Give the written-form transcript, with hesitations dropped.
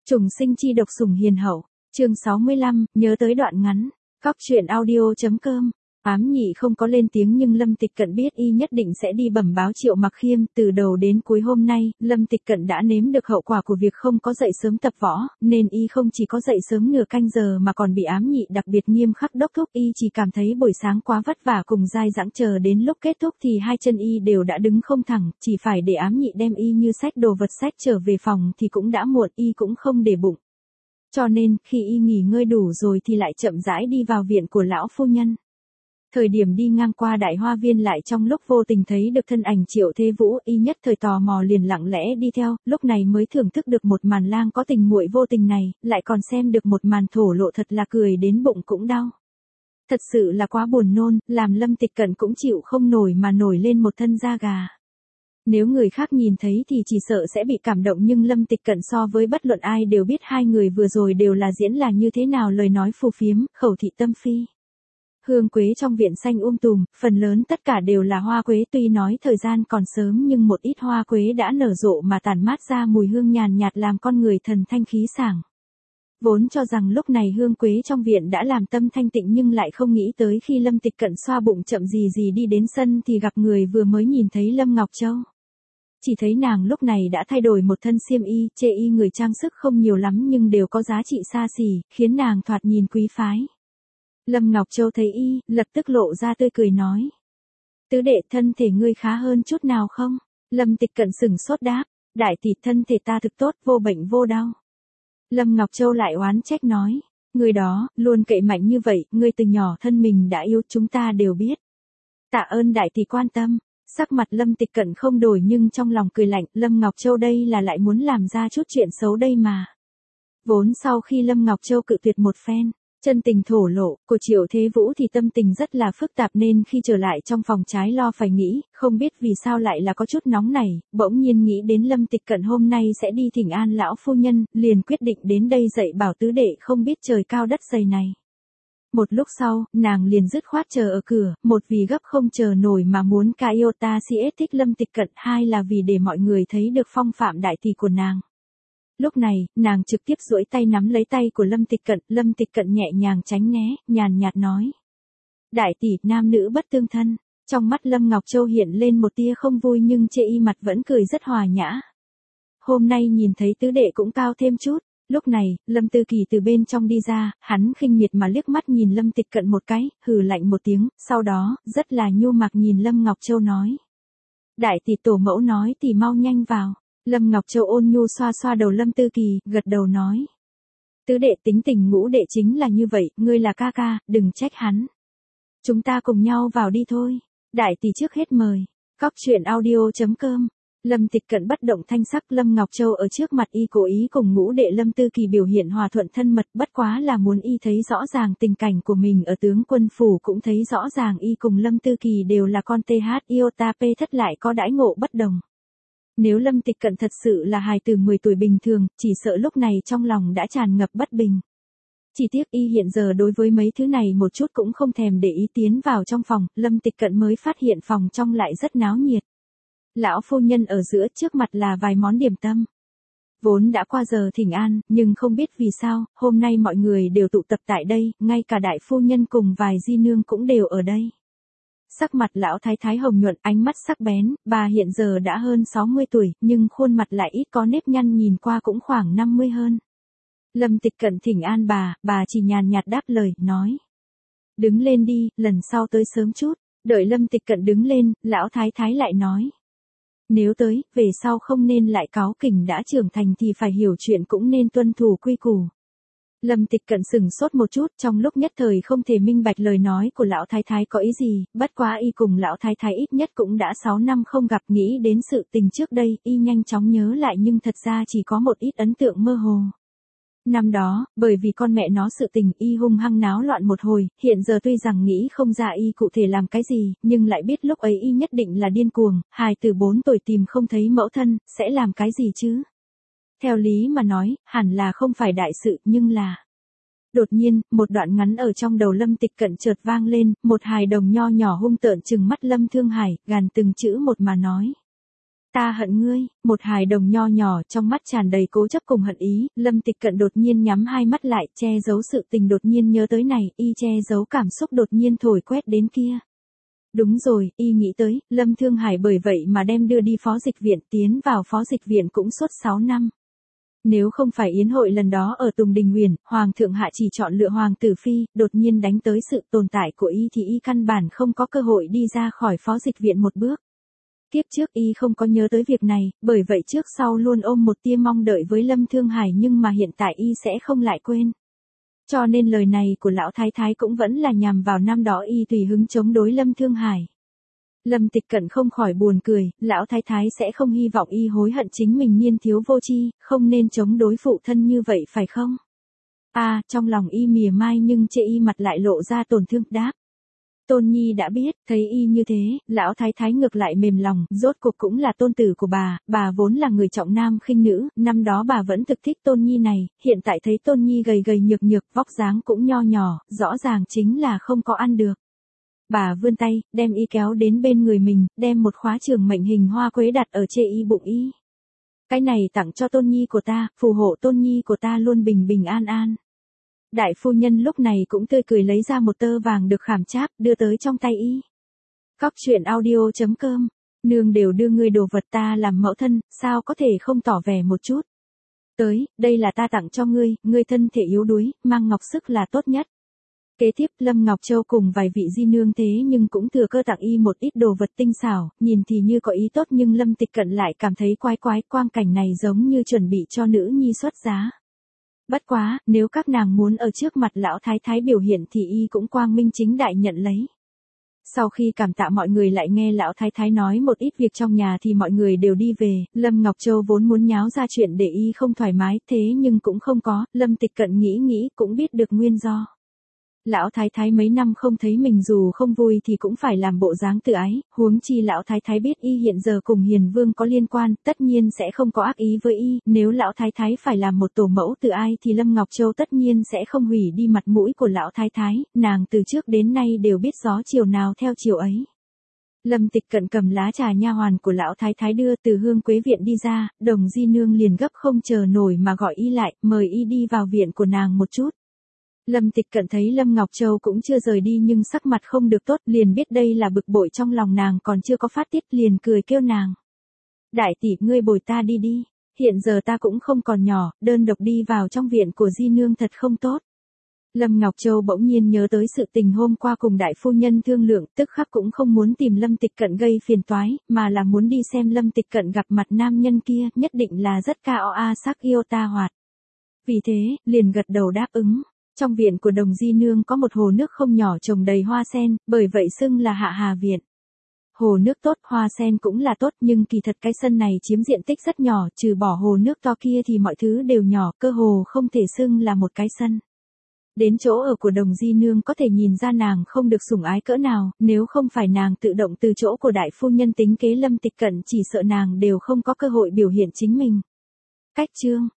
Trùng sinh chi độc sủng hiền hậu, chương 65, nhớ tới đoạn ngắn, Cóc truyện audio.com. Ám nhị không có lên tiếng nhưng Lâm Tịch Cận biết y nhất định sẽ đi bẩm báo Triệu Mặc Khiêm. Từ đầu đến cuối hôm nay, Lâm Tịch Cận đã nếm được hậu quả của việc không có dậy sớm tập võ, nên y không chỉ có dậy sớm nửa canh giờ mà còn bị ám nhị đặc biệt nghiêm khắc đốc thúc. Y chỉ cảm thấy buổi sáng quá vất vả cùng dai dẳng, chờ đến lúc kết thúc thì hai chân y đều đã đứng không thẳng, chỉ phải để ám nhị đem y như xách đồ vật xách trở về phòng thì cũng đã muộn. Y cũng không để bụng. Cho nên, khi y nghỉ ngơi đủ rồi thì lại chậm rãi đi vào viện của lão phu nhân. Thời điểm đi ngang qua đại hoa viên lại trong lúc vô tình thấy được thân ảnh Triệu Thế Vũ, y nhất thời tò mò liền lặng lẽ đi theo, lúc này mới thưởng thức được một màn lang có tình muội vô tình này, lại còn xem được một màn thổ lộ thật là cười đến bụng cũng đau. Thật sự là quá buồn nôn, làm Lâm Tịch Cận cũng chịu không nổi mà nổi lên một thân da gà. Nếu người khác nhìn thấy thì chỉ sợ sẽ bị cảm động, nhưng Lâm Tịch Cận so với bất luận ai đều biết hai người vừa rồi đều là diễn là như thế nào, lời nói phù phiếm, khẩu thị tâm phi. Hương quế trong viện xanh tùm, phần lớn tất cả đều là hoa quế, tuy nói thời gian còn sớm nhưng một ít hoa quế đã nở rộ mà tản mát ra mùi hương nhàn nhạt làm con người thần thanh khí sảng. Vốn cho rằng lúc này hương quế trong viện đã làm tâm thanh tịnh nhưng lại không nghĩ tới khi Lâm Tịch Cận xoa bụng chậm gì gì đi đến sân thì gặp người vừa mới nhìn thấy Lâm Ngọc Châu. Chỉ thấy nàng lúc này đã thay đổi một thân xiêm y, chê y người trang sức không nhiều lắm nhưng đều có giá trị xa xỉ, khiến nàng thoạt nhìn quý phái. Lâm Ngọc Châu thấy y, lập tức lộ ra tươi cười nói. Tứ đệ, thân thể ngươi khá hơn chút nào không? Lâm Tịch Cận sửng sốt đáp, đại tỷ, thân thể ta thực tốt, vô bệnh vô đau. Lâm Ngọc Châu lại oán trách nói, người đó, luôn cậy mạnh như vậy, ngươi từ nhỏ thân mình đã yêu, chúng ta đều biết. Tạ ơn đại tỷ quan tâm. Sắc mặt Lâm Tịch Cận không đổi nhưng trong lòng cười lạnh, Lâm Ngọc Châu đây là lại muốn làm ra chút chuyện xấu đây mà. Vốn sau khi Lâm Ngọc Châu cự tuyệt một phen, chân tình thổ lộ, của Triệu Thế Vũ thì tâm tình rất là phức tạp nên khi trở lại trong phòng trái lo phải nghĩ, không biết vì sao lại là có chút nóng này, bỗng nhiên nghĩ đến Lâm Tịch Cận hôm nay sẽ đi thỉnh an lão phu nhân, liền quyết định đến đây dạy bảo tứ đệ không biết trời cao đất dày này. Một lúc sau, nàng liền dứt khoát chờ ở cửa, một vì gấp không chờ nổi mà muốn ca iota siết thích Lâm Tịch Cận, hai là vì để mọi người thấy được phong phạm đại tỷ của nàng. Lúc này, nàng trực tiếp duỗi tay nắm lấy tay của Lâm Tịch Cận nhẹ nhàng tránh né, nhàn nhạt nói. Đại tỷ, nam nữ bất tương thân. Trong mắt Lâm Ngọc Châu hiện lên một tia không vui nhưng chê y mặt vẫn cười rất hòa nhã. Hôm nay nhìn thấy tứ đệ cũng cao thêm chút. Lúc này, Lâm Tư Kỳ từ bên trong đi ra, hắn khinh miệt mà liếc mắt nhìn Lâm Tịch Cận một cái, hừ lạnh một tiếng, sau đó, rất là nhu mạc nhìn Lâm Ngọc Châu nói. Đại tỷ, tổ mẫu nói thì mau nhanh vào. Lâm Ngọc Châu ôn nhu xoa xoa đầu Lâm Tư Kỳ, gật đầu nói. Tứ đệ tính tình ngũ đệ chính là như vậy, ngươi là ca ca, đừng trách hắn. Chúng ta cùng nhau vào đi thôi. Đại tỷ trước hết mời. Cóc truyện audio.com. Lâm Tịch Cận bất động thanh sắc, Lâm Ngọc Châu ở trước mặt y cố ý cùng ngũ đệ Lâm Tư Kỳ biểu hiện hòa thuận thân mật, bất quá là muốn y thấy rõ ràng tình cảnh của mình ở tướng quân phủ, cũng thấy rõ ràng y cùng Lâm Tư Kỳ đều là con TH iota P thất lại có đãi ngộ bất đồng. Nếu Lâm Tịch Cận thật sự là hài từ 10 tuổi bình thường, chỉ sợ lúc này trong lòng đã tràn ngập bất bình. Chỉ tiếc y hiện giờ đối với mấy thứ này một chút cũng không thèm để ý. Tiến vào trong phòng, Lâm Tịch Cận mới phát hiện phòng trong lại rất náo nhiệt. Lão phu nhân ở giữa, trước mặt là vài món điểm tâm. Vốn đã qua giờ thỉnh an, nhưng không biết vì sao, hôm nay mọi người đều tụ tập tại đây, ngay cả đại phu nhân cùng vài di nương cũng đều ở đây. Sắc mặt lão thái thái hồng nhuận, ánh mắt sắc bén, bà hiện giờ đã hơn 60 tuổi, nhưng khuôn mặt lại ít có nếp nhăn, nhìn qua cũng khoảng 50 hơn. Lâm Tịch Cận thỉnh an bà chỉ nhàn nhạt đáp lời, nói. Đứng lên đi, lần sau tới sớm chút. Đợi Lâm Tịch Cận đứng lên, lão thái thái lại nói. Nếu tới, về sau không nên lại cáu kỉnh, đã trưởng thành thì phải hiểu chuyện, cũng nên tuân thủ quy củ. Lâm Tịch Cận sửng sốt một chút, trong lúc nhất thời không thể minh bạch lời nói của lão thái thái có ý gì, bất quá y cùng lão thái thái ít nhất cũng đã 6 năm không gặp, nghĩ đến sự tình trước đây, y nhanh chóng nhớ lại nhưng thật ra chỉ có một ít ấn tượng mơ hồ. Năm đó, bởi vì con mẹ nó sự tình, y hung hăng náo loạn một hồi, hiện giờ tuy rằng nghĩ không ra y cụ thể làm cái gì, nhưng lại biết lúc ấy y nhất định là điên cuồng, hài từ 4 tuổi tìm không thấy mẫu thân, sẽ làm cái gì chứ? Theo lý mà nói, hẳn là không phải đại sự, nhưng là... Đột nhiên, một đoạn ngắn ở trong đầu Lâm Tịch Cận chợt vang lên, một hài đồng nho nhỏ hung tợn trừng mắt Lâm Thương Hải, gàn từng chữ một mà nói. Ta hận ngươi, một hài đồng nho nhỏ trong mắt tràn đầy cố chấp cùng hận ý, Lâm Tịch Cận đột nhiên nhắm hai mắt lại, che giấu sự tình đột nhiên nhớ tới này, y che giấu cảm xúc đột nhiên thổi quét đến kia. Đúng rồi, y nghĩ tới, Lâm Thương Hải bởi vậy mà đem đưa đi phó dịch viện, tiến vào phó dịch viện cũng suốt 6 năm. Nếu không phải yến hội lần đó ở Tùng Đình Huyền, Hoàng thượng hạ chỉ chọn lựa Hoàng tử phi, đột nhiên đánh tới sự tồn tại của y thì y căn bản không có cơ hội đi ra khỏi phó dịch viện một bước. Kiếp trước y không có nhớ tới việc này, bởi vậy trước sau luôn ôm một tia mong đợi với Lâm Thương Hải nhưng mà hiện tại y sẽ không lại quên. Cho nên lời này của lão thái thái cũng vẫn là nhằm vào năm đó y tùy hứng chống đối Lâm Thương Hải. Lâm Tịch Cận không khỏi buồn cười, lão thái thái sẽ không hy vọng y hối hận chính mình niên thiếu vô tri, không nên chống đối phụ thân như vậy phải không? Trong lòng y mỉa mai nhưng chê y mặt lại lộ ra tổn thương, đáp. Tôn Nhi đã biết, thấy y như thế, lão thái thái ngược lại mềm lòng, rốt cuộc cũng là tôn tử của bà vốn là người trọng nam khinh nữ, năm đó bà vẫn thực thích Tôn Nhi này, hiện tại thấy Tôn Nhi gầy gầy nhược nhược, vóc dáng cũng nho nhỏ, rõ ràng chính là không có ăn được. Bà vươn tay, đem y kéo đến bên người mình, đem một khóa trường mệnh hình hoa quế đặt ở trên y bụng y. Cái này tặng cho Tôn Nhi của ta, phù hộ Tôn Nhi của ta luôn bình bình an an. Đại phu nhân lúc này cũng tươi cười lấy ra một tơ vàng được khảm cháp, đưa tới trong tay y. Cóc truyện audio.com, nương đều đưa ngươi đồ vật ta làm mẫu thân, sao có thể không tỏ vẻ một chút. Đây là ta tặng cho ngươi, ngươi thân thể yếu đuối, mang ngọc sức là tốt nhất. Kế tiếp Lâm Ngọc Châu cùng vài vị di nương thế nhưng cũng thừa cơ tặng y một ít đồ vật tinh xảo, nhìn thì như có ý tốt nhưng Lâm Tịch Cận lại cảm thấy quái, quang cảnh này giống như chuẩn bị cho nữ nhi xuất giá. Bất quá, nếu các nàng muốn ở trước mặt lão thái thái biểu hiện thì y cũng quang minh chính đại nhận lấy. Sau khi cảm tạ mọi người lại nghe lão thái thái nói một ít việc trong nhà thì mọi người đều đi về, Lâm Ngọc Châu vốn muốn nháo ra chuyện để y không thoải mái, thế nhưng cũng không có, Lâm Tịch Cận nghĩ cũng biết được nguyên do. Lão thái thái mấy năm không thấy mình dù không vui thì cũng phải làm bộ dáng tự ái, huống chi lão thái thái biết y hiện giờ cùng Hiền Vương có liên quan, tất nhiên sẽ không có ác ý với y, nếu lão thái thái phải làm một tổ mẫu tự ai thì Lâm Ngọc Châu tất nhiên sẽ không hủy đi mặt mũi của lão thái thái, nàng từ trước đến nay đều biết gió chiều nào theo chiều ấy. Lâm Tịch Cận cầm lá trà nha hoàn của lão thái thái đưa từ Hương Quế viện đi ra, Đồng Di nương liền gấp không chờ nổi mà gọi y lại, mời y đi vào viện của nàng một chút. Lâm Tịch Cận thấy Lâm Ngọc Châu cũng chưa rời đi nhưng sắc mặt không được tốt, liền biết đây là bực bội trong lòng nàng còn chưa có phát tiết, liền cười kêu nàng. Đại tỷ, ngươi bồi ta đi, hiện giờ ta cũng không còn nhỏ, đơn độc đi vào trong viện của Di nương thật không tốt. Lâm Ngọc Châu bỗng nhiên nhớ tới sự tình hôm qua cùng đại phu nhân thương lượng, tức khắc cũng không muốn tìm Lâm Tịch Cận gây phiền toái, mà là muốn đi xem Lâm Tịch Cận gặp mặt nam nhân kia, nhất định là rất cao sắc yêu ta hoạt. Vì thế, liền gật đầu đáp ứng. Trong viện của Đồng Di nương có một hồ nước không nhỏ trồng đầy hoa sen, bởi vậy xưng là Hạ Hà viện. Hồ nước tốt, hoa sen cũng là tốt, nhưng kỳ thật cái sân này chiếm diện tích rất nhỏ, trừ bỏ hồ nước to kia thì mọi thứ đều nhỏ, cơ hồ không thể xưng là một cái sân. Đến chỗ ở của Đồng Di nương có thể nhìn ra nàng không được sủng ái cỡ nào, nếu không phải nàng tự động từ chỗ của đại phu nhân tính kế Lâm Tịch Cận chỉ sợ nàng đều không có cơ hội biểu hiện chính mình. Cách chương